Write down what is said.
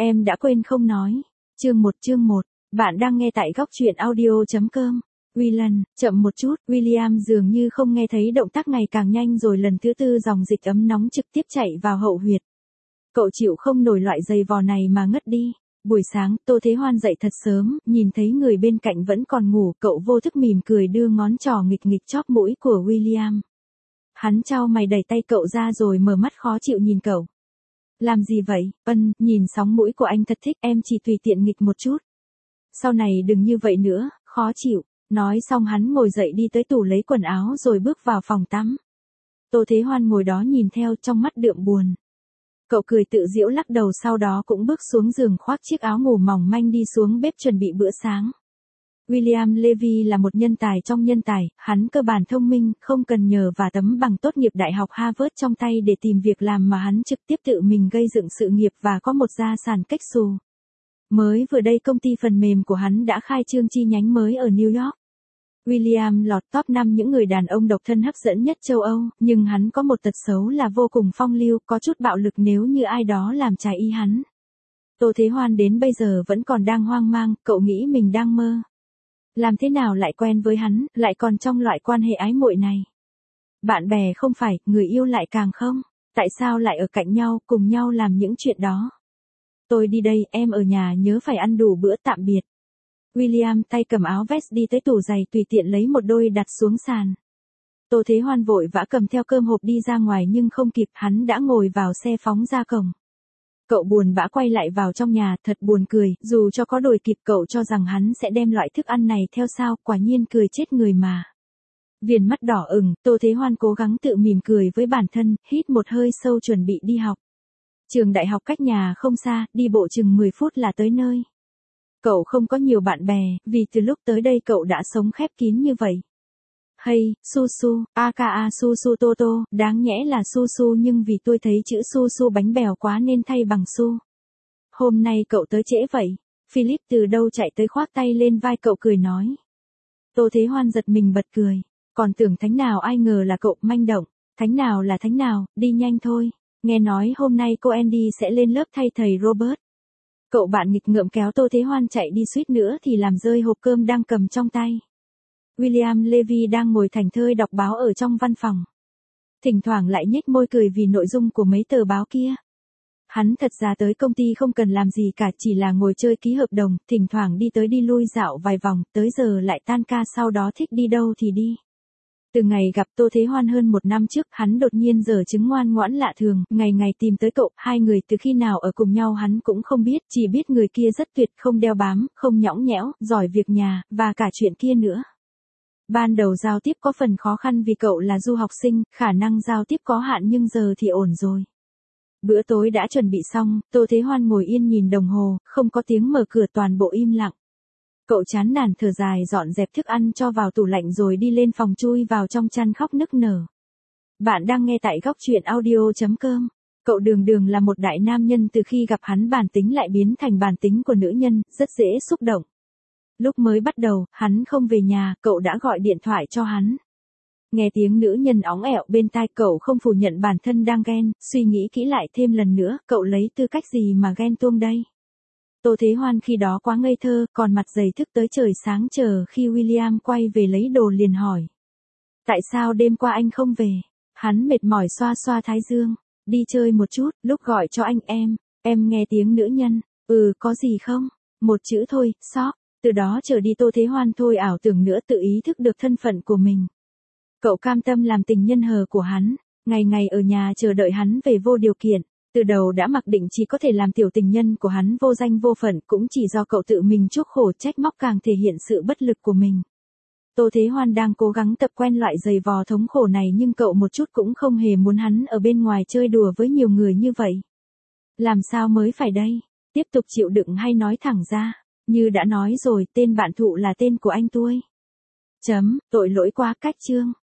Em đã quên không nói. Chương 1. Bạn đang nghe tại góc truyện audio.com. Willan, chậm một chút, William dường như không nghe thấy động tác ngày càng nhanh rồi lần thứ tư dòng dịch ấm nóng trực tiếp chạy vào hậu huyệt. Cậu chịu không nổi loại giày vò này mà ngất đi. Buổi sáng, Tô Thế Hoan dậy thật sớm, nhìn thấy người bên cạnh vẫn còn ngủ, cậu vô thức mỉm cười đưa ngón trỏ nghịch nghịch chóp mũi của William. Hắn chau mày đẩy tay cậu ra rồi mở mắt khó chịu nhìn cậu. Làm gì vậy? Nhìn sóng mũi của anh thật thích, em chỉ tùy tiện nghịch một chút. Sau này đừng như vậy nữa, khó chịu. Nói xong hắn ngồi dậy đi tới tủ lấy quần áo rồi bước vào phòng tắm. Tô Thế Hoan ngồi đó nhìn theo trong mắt đượm buồn. Cậu cười tự giễu lắc đầu sau đó cũng bước xuống giường khoác chiếc áo ngủ mỏng manh đi xuống bếp chuẩn bị bữa sáng. William Levy là một nhân tài trong nhân tài, hắn cơ bản thông minh, không cần nhờ và tấm bằng tốt nghiệp Đại học Harvard trong tay để tìm việc làm mà hắn trực tiếp tự mình gây dựng sự nghiệp và có một gia sản cách xù. Mới vừa đây công ty phần mềm của hắn đã khai trương chi nhánh mới ở New York. William lọt top 5 những người đàn ông độc thân hấp dẫn nhất châu Âu, nhưng hắn có một tật xấu là vô cùng phong lưu, có chút bạo lực nếu như ai đó làm trái ý hắn. Tô Thế Hoan đến bây giờ vẫn còn đang hoang mang, cậu nghĩ mình đang mơ. Làm thế nào lại quen với hắn, lại còn trong loại quan hệ ái muội này? Bạn bè không phải, người yêu lại càng không. Tại sao lại ở cạnh nhau, cùng nhau làm những chuyện đó? Tôi đi đây, em ở nhà nhớ phải ăn đủ bữa, tạm biệt. William tay cầm áo vest đi tới tủ giày tùy tiện lấy một đôi đặt xuống sàn. Tô Thế Hoan vội vã cầm theo cơm hộp đi ra ngoài nhưng không kịp, hắn đã ngồi vào xe phóng ra cổng. Cậu buồn bã quay lại vào trong nhà, thật buồn cười, dù cho có đuổi kịp cậu cho rằng hắn sẽ đem loại thức ăn này theo sao, quả nhiên cười chết người mà. Viền mắt đỏ ửng, Tô Thế Hoan cố gắng tự mỉm cười với bản thân, hít một hơi sâu chuẩn bị đi học. Trường đại học cách nhà không xa, đi bộ chừng 10 phút là tới nơi. Cậu không có nhiều bạn bè, vì từ lúc tới đây cậu đã sống khép kín như vậy. Hey, Su, aka Su Toto, đáng nhẽ là Su nhưng vì tôi thấy chữ Su bánh bèo quá nên thay bằng Su. Hôm nay cậu tới trễ vậy. Philip từ đâu chạy tới khoác tay lên vai cậu cười nói. Tô Thế Hoan giật mình bật cười. Còn tưởng thánh nào ai ngờ là cậu manh động. Thánh nào là thánh nào, đi nhanh thôi. Nghe nói hôm nay cô Andy sẽ lên lớp thay thầy Robert. Cậu bạn nghịch ngợm kéo Tô Thế Hoan chạy đi suýt nữa thì làm rơi hộp cơm đang cầm trong tay. William Levy đang ngồi thảnh thơi đọc báo ở trong văn phòng. Thỉnh thoảng lại nhếch môi cười vì nội dung của mấy tờ báo kia. Hắn thật ra tới công ty không cần làm gì cả, chỉ là ngồi chơi ký hợp đồng, thỉnh thoảng đi tới đi lui dạo vài vòng, tới giờ lại tan ca sau đó thích đi đâu thì đi. Từ ngày gặp Tô Thế Hoan hơn 1 năm trước, hắn đột nhiên giở chứng ngoan ngoãn lạ thường, ngày ngày tìm tới cậu, hai người từ khi nào ở cùng nhau hắn cũng không biết, chỉ biết người kia rất tuyệt, không đeo bám, không nhõng nhẽo, giỏi việc nhà, và cả chuyện kia nữa. Ban đầu giao tiếp có phần khó khăn vì cậu là du học sinh, khả năng giao tiếp có hạn nhưng giờ thì ổn rồi. Bữa tối đã chuẩn bị xong, Tô Thế Hoan ngồi yên nhìn đồng hồ, không có tiếng mở cửa, toàn bộ im lặng. Cậu chán nản thở dài dọn dẹp thức ăn cho vào tủ lạnh rồi đi lên phòng chui vào trong chăn khóc nức nở. Bạn đang nghe tại góc truyện audio.com. Cậu đường là một đại nam nhân, từ khi gặp hắn bản tính lại biến thành bản tính của nữ nhân, rất dễ xúc động. Lúc mới bắt đầu, hắn không về nhà, cậu đã gọi điện thoại cho hắn. Nghe tiếng nữ nhân óng ẹo bên tai, cậu không phủ nhận bản thân đang ghen, suy nghĩ kỹ lại thêm lần nữa, cậu lấy tư cách gì mà ghen tuông đây? Tô Thế Hoan khi đó quá ngây thơ, còn mặt dày thức tới trời sáng chờ khi William quay về lấy đồ liền hỏi. Tại sao đêm qua anh không về? Hắn mệt mỏi xoa xoa thái dương. Đi chơi một chút, lúc gọi cho anh em nghe tiếng nữ nhân. Có gì không? Một chữ thôi, sóp. Từ đó trở đi Tô Thế Hoan thôi ảo tưởng nữa, tự ý thức được thân phận của mình. Cậu cam tâm làm tình nhân hờ của hắn, ngày ngày ở nhà chờ đợi hắn về vô điều kiện. Từ đầu đã mặc định chỉ có thể làm tiểu tình nhân của hắn, vô danh vô phận, cũng chỉ do cậu tự mình chuốc khổ trách móc càng thể hiện sự bất lực của mình. Tô Thế Hoan đang cố gắng tập quen loại giày vò thống khổ này nhưng cậu một chút cũng không hề muốn hắn ở bên ngoài chơi đùa với nhiều người như vậy. Làm sao mới phải đây? Tiếp tục chịu đựng hay nói thẳng ra? Như đã nói rồi, tên bạn thụ là tên của anh tôi. Tội lỗi quá, cách chương.